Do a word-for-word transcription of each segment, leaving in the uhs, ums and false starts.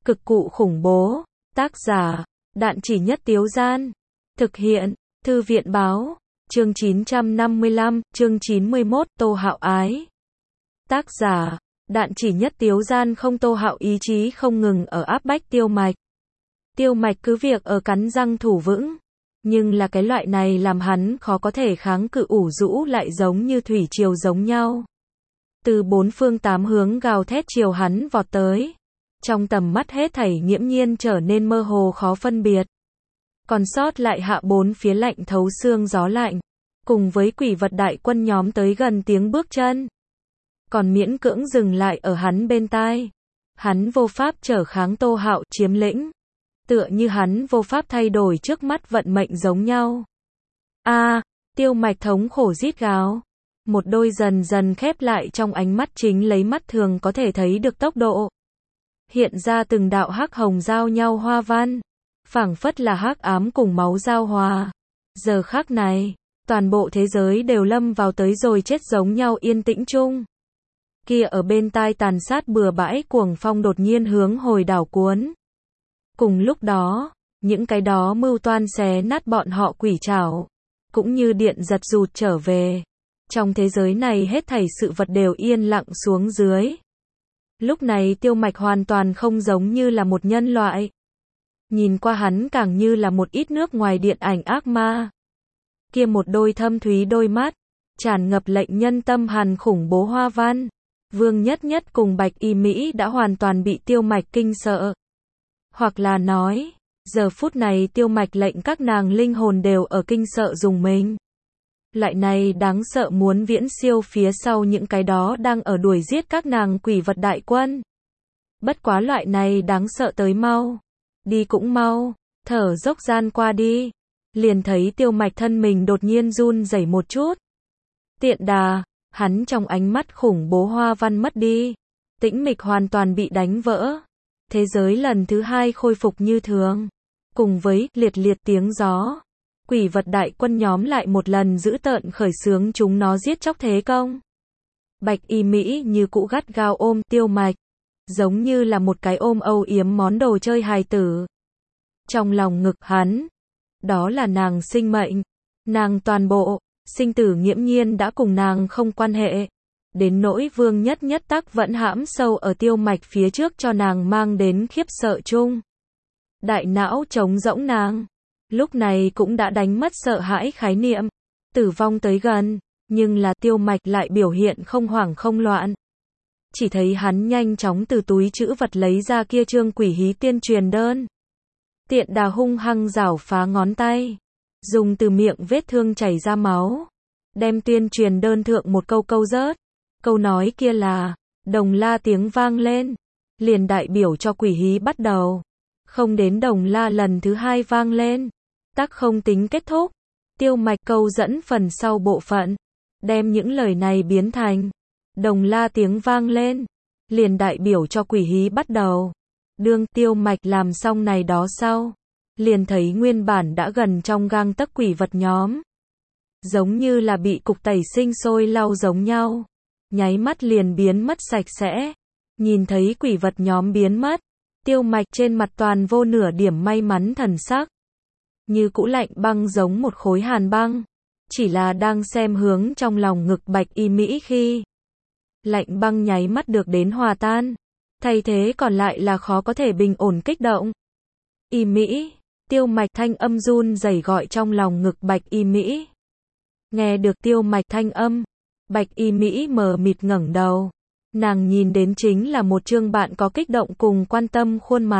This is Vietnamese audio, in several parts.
Cực cụ khủng bố. Tác giả, Đạn Chỉ Nhất Tiếu Gian. Thực hiện, Thư viện Báo. Chương chín trăm năm mươi lăm, chương chín mươi mốt, Tô Hạo ái. Tác giả, Đạn Chỉ Nhất Tiếu Gian. Không, Tô Hạo ý chí không ngừng ở áp bách Tiêu Mạch. Tiêu Mạch cứ việc ở cắn răng thủ vững, nhưng là cái loại này làm hắn khó có thể kháng cự, ủ rũ lại giống như thủy triều giống nhau. Từ bốn phương tám hướng gào thét chiều hắn vọt tới. Trong tầm mắt hết thảy nghiễm nhiên trở nên mơ hồ khó phân biệt. Còn sót lại hạ bốn phía lạnh thấu xương gió lạnh, cùng với quỷ vật đại quân nhóm tới gần tiếng bước chân. Còn miễn cưỡng dừng lại ở hắn bên tai. Hắn vô pháp trở kháng Tô Hạo chiếm lĩnh. Tựa như hắn vô pháp thay đổi trước mắt vận mệnh giống nhau. A, à, Tiêu Mạch thống khổ rít gào. Một đôi dần dần khép lại trong ánh mắt chính lấy mắt thường có thể thấy được tốc độ. Hiện ra từng đạo hắc hồng giao nhau hoa văn, phảng phất là hắc ám cùng máu giao hòa. Giờ khắc này, toàn bộ thế giới đều lâm vào tới rồi chết giống nhau yên tĩnh chung. Kia ở bên tai tàn sát bừa bãi cuồng phong đột nhiên hướng hồi đảo cuốn. Cùng lúc đó, những cái đó mưu toan xé nát bọn họ quỷ trảo, cũng như điện giật rụt trở về. Trong thế giới này hết thảy sự vật đều yên lặng xuống dưới. Lúc này Tiêu Mạch hoàn toàn không giống như là một nhân loại. Nhìn qua hắn càng như là một ít nước ngoài điện ảnh ác ma. Kia một đôi thâm thúy đôi mắt, tràn ngập lệnh nhân tâm hàn khủng bố hoa văn. Vương Nhất Nhất cùng Bạch Y Mỹ đã hoàn toàn bị Tiêu Mạch kinh sợ. Hoặc là nói, giờ phút này Tiêu Mạch lệnh các nàng linh hồn đều ở kinh sợ dùng mình. Loại này đáng sợ muốn viễn siêu phía sau những cái đó đang ở đuổi giết các nàng quỷ vật đại quân. Bất quá loại này đáng sợ tới mau. Đi cũng mau, thở dốc gian qua đi. Liền thấy Tiêu Mạch thân mình đột nhiên run rẩy một chút. Tiện đà, hắn trong ánh mắt khủng bố hoa văn mất đi. Tĩnh mịch hoàn toàn bị đánh vỡ. Thế giới lần thứ hai khôi phục như thường. Cùng với liệt liệt tiếng gió. Quỷ vật đại quân nhóm lại một lần dữ tợn khởi xướng chúng nó giết chóc thế công. Bạch Y Mỹ như cũ gắt gao ôm Tiêu Mạch, giống như là một cái ôm âu yếm món đồ chơi hài tử. Trong lòng ngực hắn, đó là nàng sinh mệnh, nàng toàn bộ, sinh tử nghiễm nhiên đã cùng nàng không quan hệ. Đến nỗi Vương Nhất Nhất tắc vẫn hãm sâu ở Tiêu Mạch phía trước cho nàng mang đến khiếp sợ chung. Đại não trống rỗng nàng. Lúc này cũng đã đánh mất sợ hãi khái niệm, tử vong tới gần, nhưng là Tiêu Mạch lại biểu hiện không hoảng không loạn. Chỉ thấy hắn nhanh chóng từ túi trữ vật lấy ra kia trương quỷ hí tiên truyền đơn. Tiện đà hung hăng rảo phá ngón tay, dùng từ miệng vết thương chảy ra máu, đem tiên truyền đơn thượng một câu câu rớt. Câu nói kia là, đồng la tiếng vang lên, liền đại biểu cho quỷ hí bắt đầu. Không đến đồng la lần thứ hai vang lên, tắc không tính kết thúc. Tiêu Mạch câu dẫn phần sau bộ phận, đem những lời này biến thành đồng la tiếng vang lên, liền đại biểu cho quỷ hí bắt đầu. Đương Tiêu Mạch làm xong này đó sau, liền thấy nguyên bản đã gần trong gang tấc quỷ vật nhóm, giống như là bị cục tẩy sinh sôi lau giống nhau, nháy mắt liền biến mất sạch sẽ. Nhìn thấy quỷ vật nhóm biến mất, Tiêu Mạch trên mặt toàn vô nửa điểm may mắn thần sắc, như cũ lạnh băng giống một khối hàn băng. Chỉ là đang xem hướng trong lòng ngực Bạch Y Mỹ khi lạnh băng nháy mắt được đến hòa tan, thay thế còn lại là khó có thể bình ổn kích động. Y Mỹ, Tiêu Mạch thanh âm run rẩy gọi trong lòng ngực Bạch Y Mỹ. Nghe được Tiêu Mạch thanh âm, Bạch Y Mỹ mờ mịt ngẩng đầu. Nàng nhìn đến chính là một trương bạn có kích động cùng quan tâm khuôn mặt.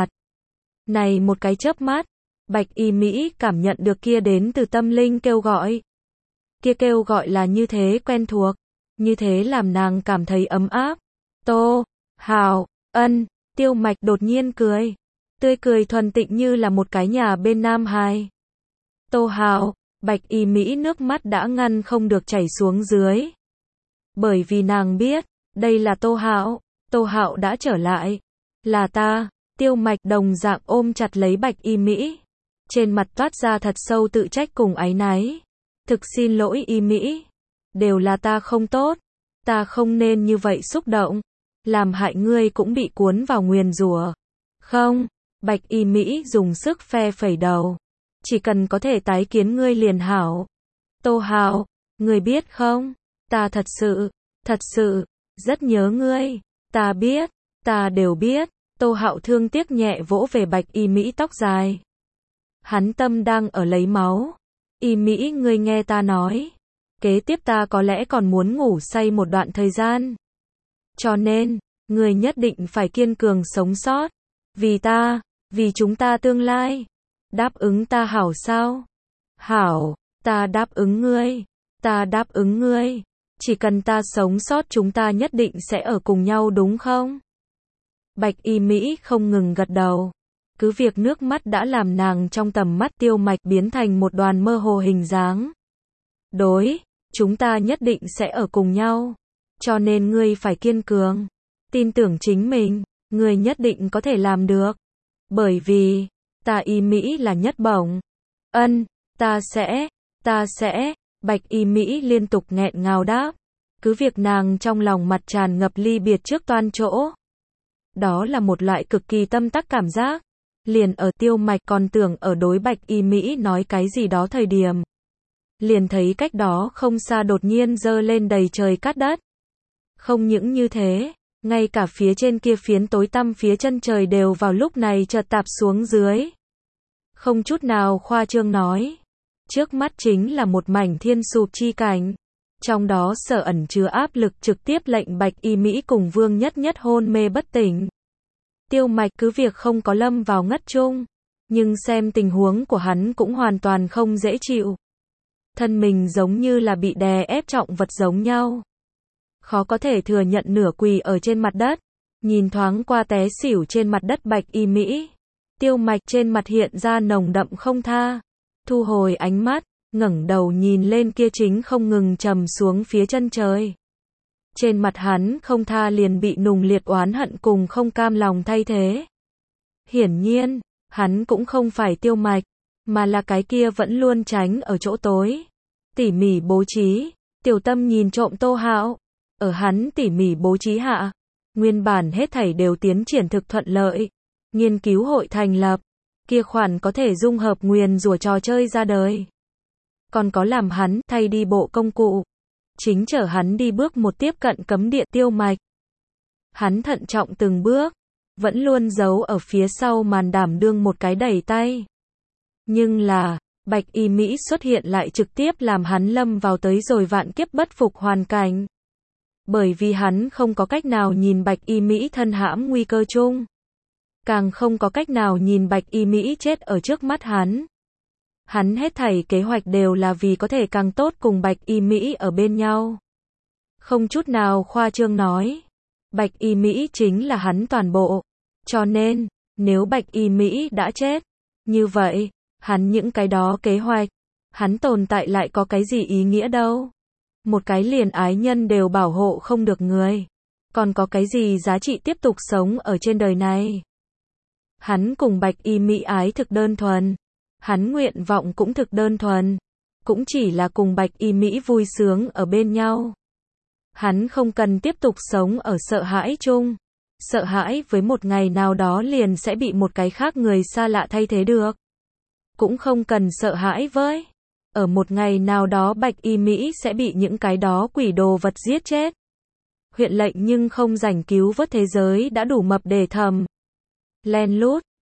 Này một cái chớp mắt, Bạch Y Mỹ cảm nhận được kia đến từ tâm linh kêu gọi. Kia kêu gọi là như thế quen thuộc, như thế làm nàng cảm thấy ấm áp. Tô Hạo, ân, Tiêu Mạch đột nhiên cười. Tươi cười thuần tịnh như là một cái nhà bên Nam Hải. Tô Hạo, Bạch Y Mỹ nước mắt đã ngăn không được chảy xuống dưới. Bởi vì nàng biết, đây là Tô Hạo, Tô Hạo đã trở lại. Là ta. Tiêu Mạch đồng dạng ôm chặt lấy Bạch Y Mỹ. Trên mặt toát ra thật sâu tự trách cùng áy náy. Thực xin lỗi Y Mỹ. Đều là ta không tốt. Ta không nên như vậy xúc động. Làm hại ngươi cũng bị cuốn vào nguyền rủa. Không, Bạch Y Mỹ dùng sức phe phẩy đầu. Chỉ cần có thể tái kiến ngươi liền hảo. Tô Hạo, ngươi biết không? Ta thật sự, thật sự, rất nhớ ngươi. Ta biết, ta đều biết. Tô Hạo thương tiếc nhẹ vỗ về Bạch Y Mỹ tóc dài. Hắn tâm đang ở lấy máu. Y Mỹ, ngươi nghe ta nói. Kế tiếp ta có lẽ còn muốn ngủ say một đoạn thời gian. Cho nên, ngươi nhất định phải kiên cường sống sót. Vì ta, vì chúng ta tương lai. Đáp ứng ta hảo sao? Hảo, ta đáp ứng ngươi. Ta đáp ứng ngươi. Chỉ cần ta sống sót chúng ta nhất định sẽ ở cùng nhau đúng không? Bạch Y Mỹ không ngừng gật đầu. Cứ việc nước mắt đã làm nàng trong tầm mắt Tiêu Mạch biến thành một đoàn mơ hồ hình dáng. Đối, chúng ta nhất định sẽ ở cùng nhau. Cho nên ngươi phải kiên cường. Tin tưởng chính mình, ngươi nhất định có thể làm được. Bởi vì, ta Y Mỹ là nhất bổng. Ân, ta sẽ, ta sẽ, Bạch Y Mỹ liên tục nghẹn ngào đáp. Cứ việc nàng trong lòng mặt tràn ngập ly biệt trước toan chỗ. Đó là một loại cực kỳ tâm tắc cảm giác. Liền ở Tiêu Mạch còn tưởng ở đối Bạch Y Mỹ nói cái gì đó thời điểm. Liền thấy cách đó không xa đột nhiên dơ lên đầy trời cát đất. Không những như thế, ngay cả phía trên kia phiến tối tăm phía chân trời đều vào lúc này chợt tạp xuống dưới. Không chút nào khoa trương nói. Trước mắt chính là một mảnh thiên sụp chi cảnh. Trong đó sở ẩn chứa áp lực trực tiếp lệnh Bạch Y Mỹ cùng Vương Nhất Nhất hôn mê bất tỉnh. Tiêu Mạch cứ việc không có lâm vào ngất chung, nhưng xem tình huống của hắn cũng hoàn toàn không dễ chịu. Thân mình giống như là bị đè ép trọng vật giống nhau. Khó có thể thừa nhận nửa quỳ ở trên mặt đất, nhìn thoáng qua té xỉu trên mặt đất Bạch Y Mỹ. Tiêu Mạch trên mặt hiện ra nồng đậm không tha, thu hồi ánh mắt, ngẩng đầu nhìn lên kia chính không ngừng trầm xuống phía chân trời. Trên mặt hắn không tha liền bị nùng liệt oán hận cùng không cam lòng thay thế. Hiển nhiên, hắn cũng không phải Tiêu Mạch, mà là cái kia vẫn luôn tránh ở chỗ tối. Tỉ mỉ bố trí, tiểu tâm nhìn trộm Tô Hạo. Ở hắn tỉ mỉ bố trí hạ, nguyên bản hết thảy đều tiến triển thực thuận lợi. Nghiên cứu hội thành lập, kia khoản có thể dung hợp nguyền rủa trò chơi ra đời. Còn có làm hắn thay đi bộ công cụ. Chính chở hắn đi bước một tiếp cận cấm địa Tiêu Mạch. Hắn thận trọng từng bước, vẫn luôn giấu ở phía sau màn đảm đương một cái đẩy tay. Nhưng là, Bạch Y Mỹ xuất hiện lại trực tiếp làm hắn lâm vào tới rồi vạn kiếp bất phục hoàn cảnh. Bởi vì hắn không có cách nào nhìn Bạch Y Mỹ thân hãm nguy cơ chung. Càng không có cách nào nhìn Bạch Y Mỹ chết ở trước mắt hắn. Hắn hết thảy kế hoạch đều là vì có thể càng tốt cùng Bạch Y Mỹ ở bên nhau. Không chút nào khoa trương nói. Bạch Y Mỹ chính là hắn toàn bộ. Cho nên, nếu Bạch Y Mỹ đã chết, như vậy, hắn những cái đó kế hoạch, hắn tồn tại lại có cái gì ý nghĩa đâu. Một cái liền ái nhân đều bảo hộ không được người. Còn có cái gì giá trị tiếp tục sống ở trên đời này. Hắn cùng Bạch Y Mỹ ái thực đơn thuần. Hắn nguyện vọng cũng thực đơn thuần. Cũng chỉ là cùng Bạch Y Mỹ vui sướng ở bên nhau. Hắn không cần tiếp tục sống ở sợ hãi chung. Sợ hãi với một ngày nào đó liền sẽ bị một cái khác người xa lạ thay thế được. Cũng không cần sợ hãi với. Ở một ngày nào đó Bạch Y Mỹ sẽ bị những cái đó quỷ đồ vật giết chết. Huyện lệnh nhưng không rảnh cứu vớt thế giới đã đủ mập để thầm. Len lút,